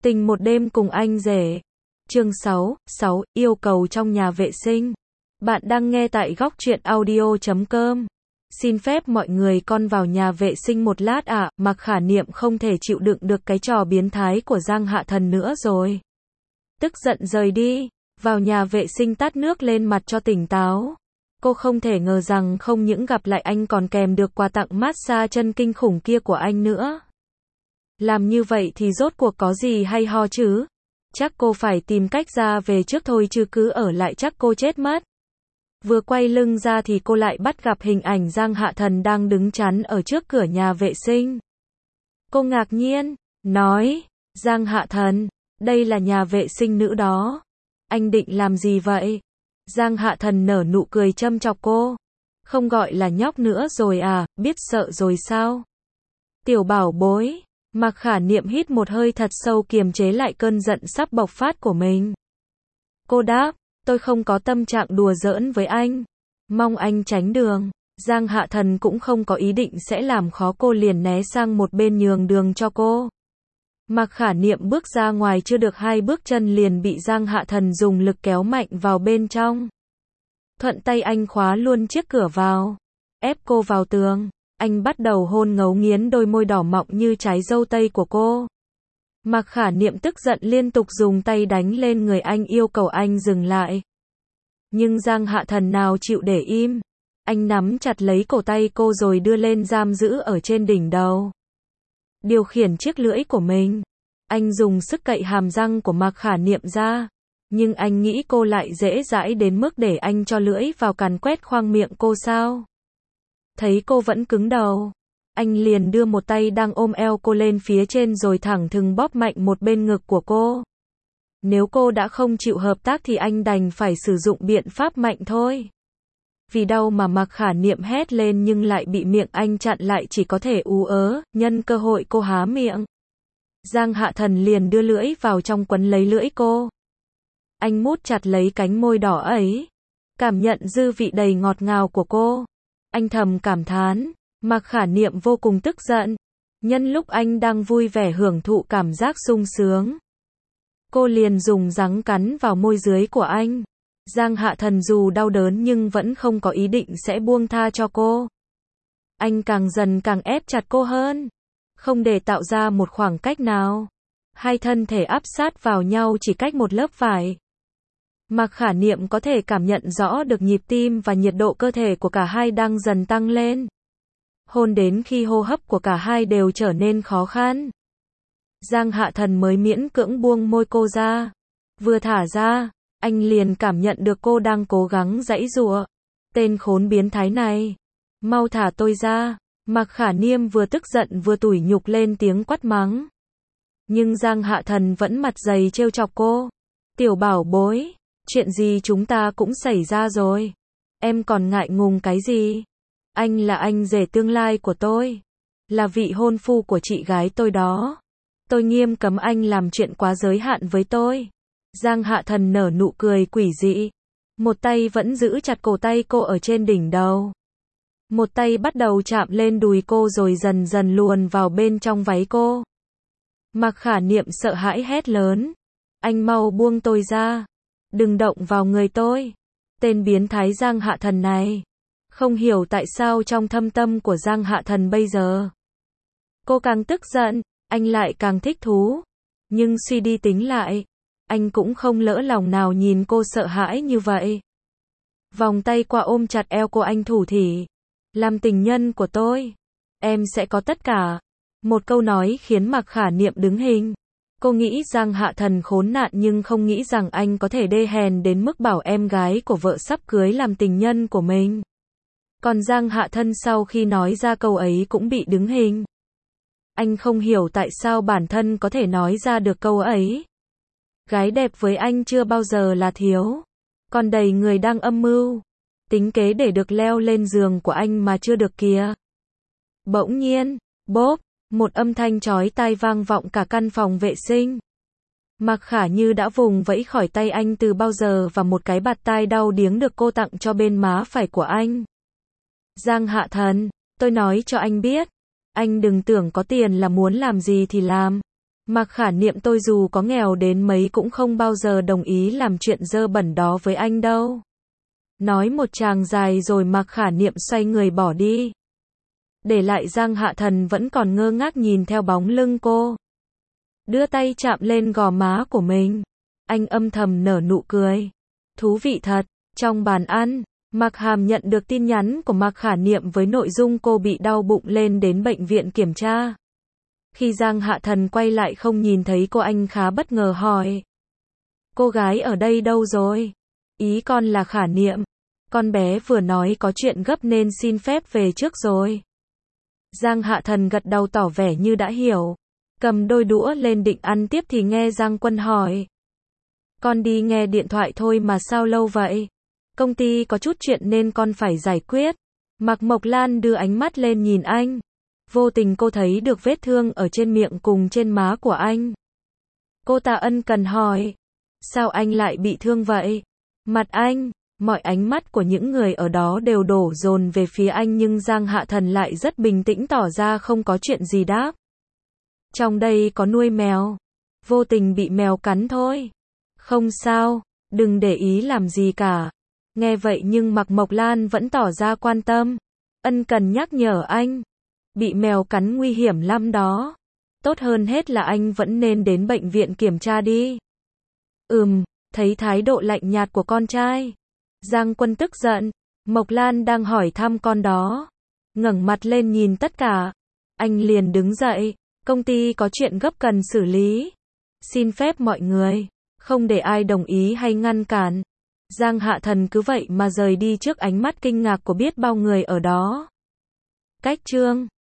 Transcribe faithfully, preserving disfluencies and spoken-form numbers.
Tình một đêm cùng anh rể. Chương sáu, sáu, yêu cầu trong nhà vệ sinh. Bạn đang nghe tại góc truyện audio chấm com. Xin phép mọi người con vào nhà vệ sinh một lát ạ, à, Mạc Khả Niệm không thể chịu đựng được cái trò biến thái của Giang Hạ Thần nữa rồi. Tức giận rời đi, vào nhà vệ sinh tát nước lên mặt cho tỉnh táo. Cô không thể ngờ rằng không những gặp lại anh còn kèm được quà tặng massage chân kinh khủng kia của anh nữa. Làm như vậy thì rốt cuộc có gì hay ho chứ? Chắc cô phải tìm cách ra về trước thôi chứ cứ ở lại chắc cô chết mất. Vừa quay lưng ra thì cô lại bắt gặp hình ảnh Giang Hạ Thần đang đứng chắn ở trước cửa nhà vệ sinh. Cô ngạc nhiên, nói, Giang Hạ Thần, đây là nhà vệ sinh nữ đó. Anh định làm gì vậy? Giang Hạ Thần nở nụ cười châm chọc cô. Không gọi là nhóc nữa rồi à, biết sợ rồi sao? Tiểu bảo bối. Mạc Khả Niệm hít một hơi thật sâu kiềm chế lại cơn giận sắp bộc phát của mình. Cô đáp, tôi không có tâm trạng đùa giỡn với anh. Mong anh tránh đường. Giang Hạ Thần cũng không có ý định sẽ làm khó cô, liền né sang một bên nhường đường cho cô. Mạc Khả Niệm bước ra ngoài chưa được hai bước chân liền bị Giang Hạ Thần dùng lực kéo mạnh vào bên trong. Thuận tay anh khóa luôn chiếc cửa vào, ép cô vào tường. Anh bắt đầu hôn ngấu nghiến đôi môi đỏ mọng như trái dâu tây của cô. Mạc Khả Niệm tức giận liên tục dùng tay đánh lên người anh yêu cầu anh dừng lại. Nhưng Giang Hạ Thần nào chịu để im. Anh nắm chặt lấy cổ tay cô rồi đưa lên giam giữ ở trên đỉnh đầu. Điều khiển chiếc lưỡi của mình. Anh dùng sức cậy hàm răng của Mạc Khả Niệm ra. Nhưng anh nghĩ cô lại dễ dãi đến mức để anh cho lưỡi vào càn quét khoang miệng cô sao? Thấy cô vẫn cứng đầu, anh liền đưa một tay đang ôm eo cô lên phía trên rồi thẳng thừng bóp mạnh một bên ngực của cô. Nếu cô đã không chịu hợp tác thì anh đành phải sử dụng biện pháp mạnh thôi. Vì đau mà Mạc Khả Niệm hét lên nhưng lại bị miệng anh chặn lại, chỉ có thể ú ớ, nhân cơ hội cô há miệng. Giang Hạ Thần liền đưa lưỡi vào trong quấn lấy lưỡi cô. Anh mút chặt lấy cánh môi đỏ ấy, cảm nhận dư vị đầy ngọt ngào của cô. Anh thầm cảm thán, Mạc Khả Niệm vô cùng tức giận. Nhân lúc anh đang vui vẻ hưởng thụ cảm giác sung sướng, cô liền dùng răng cắn vào môi dưới của anh. Giang Hạ Thần dù đau đớn nhưng vẫn không có ý định sẽ buông tha cho cô. Anh càng dần càng ép chặt cô hơn, không để tạo ra một khoảng cách nào. Hai thân thể áp sát vào nhau chỉ cách một lớp vải. Mạc Khả Niệm có thể cảm nhận rõ được nhịp tim và nhiệt độ cơ thể của cả hai đang dần tăng lên. Hôn đến khi hô hấp của cả hai đều trở nên khó khăn. Giang Hạ Thần mới miễn cưỡng buông môi cô ra. Vừa thả ra, anh liền cảm nhận được cô đang cố gắng giãy giụa. Tên khốn biến thái này, mau thả tôi ra. Mạc Khả Niệm vừa tức giận vừa tủi nhục lên tiếng quát mắng. Nhưng Giang Hạ Thần vẫn mặt dày trêu chọc cô. Tiểu bảo bối, chuyện gì chúng ta cũng xảy ra rồi. Em còn ngại ngùng cái gì? Anh là anh rể tương lai của tôi, là vị hôn phu của chị gái tôi đó. Tôi nghiêm cấm anh làm chuyện quá giới hạn với tôi. Giang Hạ Thần nở nụ cười quỷ dị. Một tay vẫn giữ chặt cổ tay cô ở trên đỉnh đầu. Một tay bắt đầu chạm lên đùi cô rồi dần dần luồn vào bên trong váy cô. Mạc Khả Niệm sợ hãi hét lớn. Anh mau buông tôi ra. Đừng động vào người tôi. Tên biến thái Giang Hạ Thần này. Không hiểu tại sao trong thâm tâm của Giang Hạ Thần bây giờ, cô càng tức giận, anh lại càng thích thú. Nhưng suy đi tính lại, anh cũng không lỡ lòng nào nhìn cô sợ hãi như vậy. Vòng tay qua ôm chặt eo cô, anh thủ thỉ. Làm tình nhân của tôi, em sẽ có tất cả. Một câu nói khiến Mạc Khả Niệm đứng hình. Cô nghĩ Giang Hạ Thần khốn nạn nhưng không nghĩ rằng anh có thể đê hèn đến mức bảo em gái của vợ sắp cưới làm tình nhân của mình. Còn Giang Hạ Thần sau khi nói ra câu ấy cũng bị đứng hình. Anh không hiểu tại sao bản thân có thể nói ra được câu ấy. Gái đẹp với anh chưa bao giờ là thiếu. Còn đầy người đang âm mưu, tính kế để được leo lên giường của anh mà chưa được kìa. Bỗng nhiên, bốp, một âm thanh chói tai vang vọng cả căn phòng vệ sinh. Mạc Khả Như đã vùng vẫy khỏi tay anh từ bao giờ và một cái bạt tai đau điếng được cô tặng cho bên má phải của anh. Giang Hạ Thần, tôi nói cho anh biết, anh đừng tưởng có tiền là muốn làm gì thì làm. Mạc Khả Niệm tôi dù có nghèo đến mấy cũng không bao giờ đồng ý làm chuyện dơ bẩn đó với anh đâu. Nói một tràng dài rồi Mạc Khả Niệm xoay người bỏ đi. Để lại Giang Hạ Thần vẫn còn ngơ ngác nhìn theo bóng lưng cô. Đưa tay chạm lên gò má của mình. Anh âm thầm nở nụ cười. Thú vị thật. Trong bàn ăn, Mạc Hàm nhận được tin nhắn của Mạc Khả Niệm với nội dung cô bị đau bụng lên đến bệnh viện kiểm tra. Khi Giang Hạ Thần quay lại không nhìn thấy cô, anh khá bất ngờ hỏi. Cô gái ở đây đâu rồi? Ý con là Khả Niệm. Con bé vừa nói có chuyện gấp nên xin phép về trước rồi. Giang Hạ Thần gật đầu tỏ vẻ như đã hiểu. Cầm đôi đũa lên định ăn tiếp thì nghe Giang Quân hỏi. Con đi nghe điện thoại thôi mà sao lâu vậy? Công ty có chút chuyện nên con phải giải quyết. Mạc Mộc Lan đưa ánh mắt lên nhìn anh. Vô tình cô thấy được vết thương ở trên miệng cùng trên má của anh. Cô ta ân cần hỏi. Sao anh lại bị thương vậy? Mặt anh, mọi ánh mắt của những người ở đó đều đổ dồn về phía anh nhưng Giang Hạ Thần lại rất bình tĩnh tỏ ra không có chuyện gì đáp. Trong đây có nuôi mèo. Vô tình bị mèo cắn thôi. Không sao, đừng để ý làm gì cả. Nghe vậy nhưng Mạc Mộc Lan vẫn tỏ ra quan tâm. Ân cần nhắc nhở anh. Bị mèo cắn nguy hiểm lắm đó. Tốt hơn hết là anh vẫn nên đến bệnh viện kiểm tra đi. Ừm, thấy thái độ lạnh nhạt của con trai. Giang Quân tức giận. Mộc Lan đang hỏi thăm con đó. Ngẩng mặt lên nhìn tất cả. Anh liền đứng dậy. Công ty có chuyện gấp cần xử lý. Xin phép mọi người. Không để ai đồng ý hay ngăn cản. Giang Hạ Thần cứ vậy mà rời đi trước ánh mắt kinh ngạc của biết bao người ở đó. Cách chương